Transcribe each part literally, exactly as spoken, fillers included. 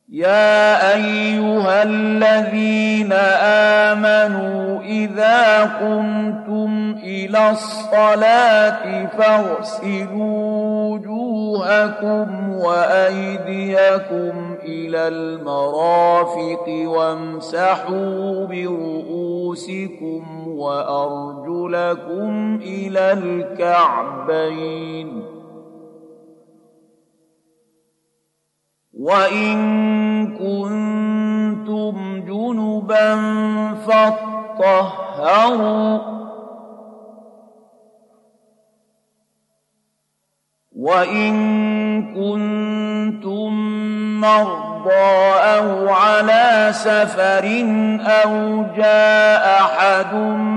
يا أيها الذين آمنوا إذا قمتم إلى الصلاة فاغسلوا وجوهكم وأيديكم إلى المرافق وامسحوا برؤوسكم وأرجلكم إلى الكعبين وإن كنتم جنبا فاطهروا وإن كنتم مرضى أو على سفر أو جاء أحد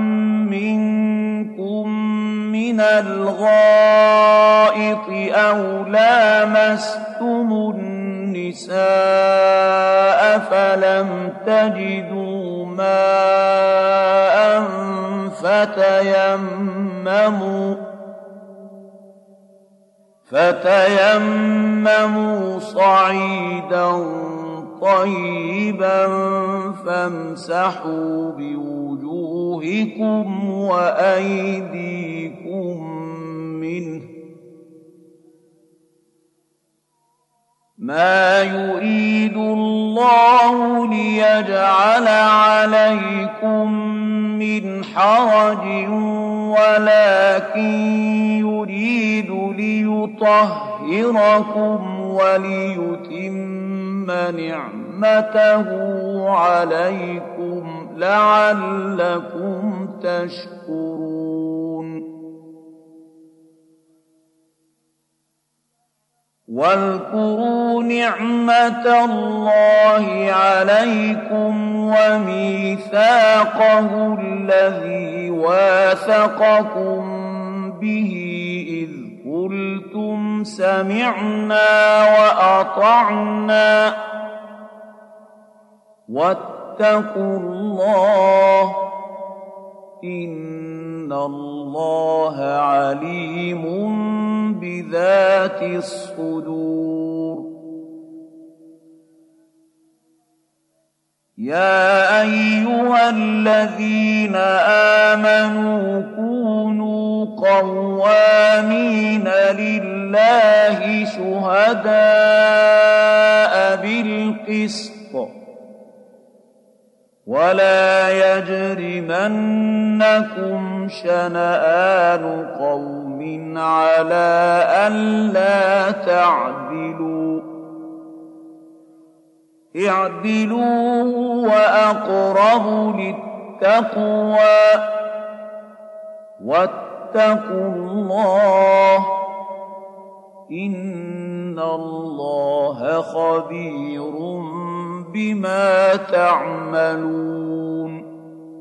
منكم من الغائط أو لامستم النساء فلم تجدوا ماء فتيمموا فتيمموا صعيدا طيبا فامسحوا بوجوهكم وأيديكم منه ما يريد الله ليجعل عليكم من حرج ولكن يريد ليطهركم وليتم نعمته عليكم لعلكم تشكرون واذكروا نعمة الله عليكم وميثاقه الذي واثقكم به إذ قلتم سمعنا وأطعنا واتقوا الله إن الله عليم بذات الصدور يا أيها الذين آمنوا كونوا قوامين لله شهداء بالقسط ولا يجرمنكم شنآن قوم على ألا تعدلوا اعدلوا وأقرب للتقوى واتقوا الله إن الله خبير بما تعملون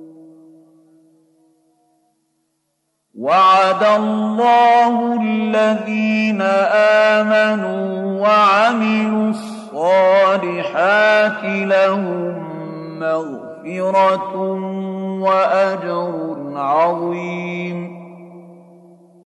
وعد الله الذين آمنوا وعملوا الصالحات لهم مغفرة وأجر عظيم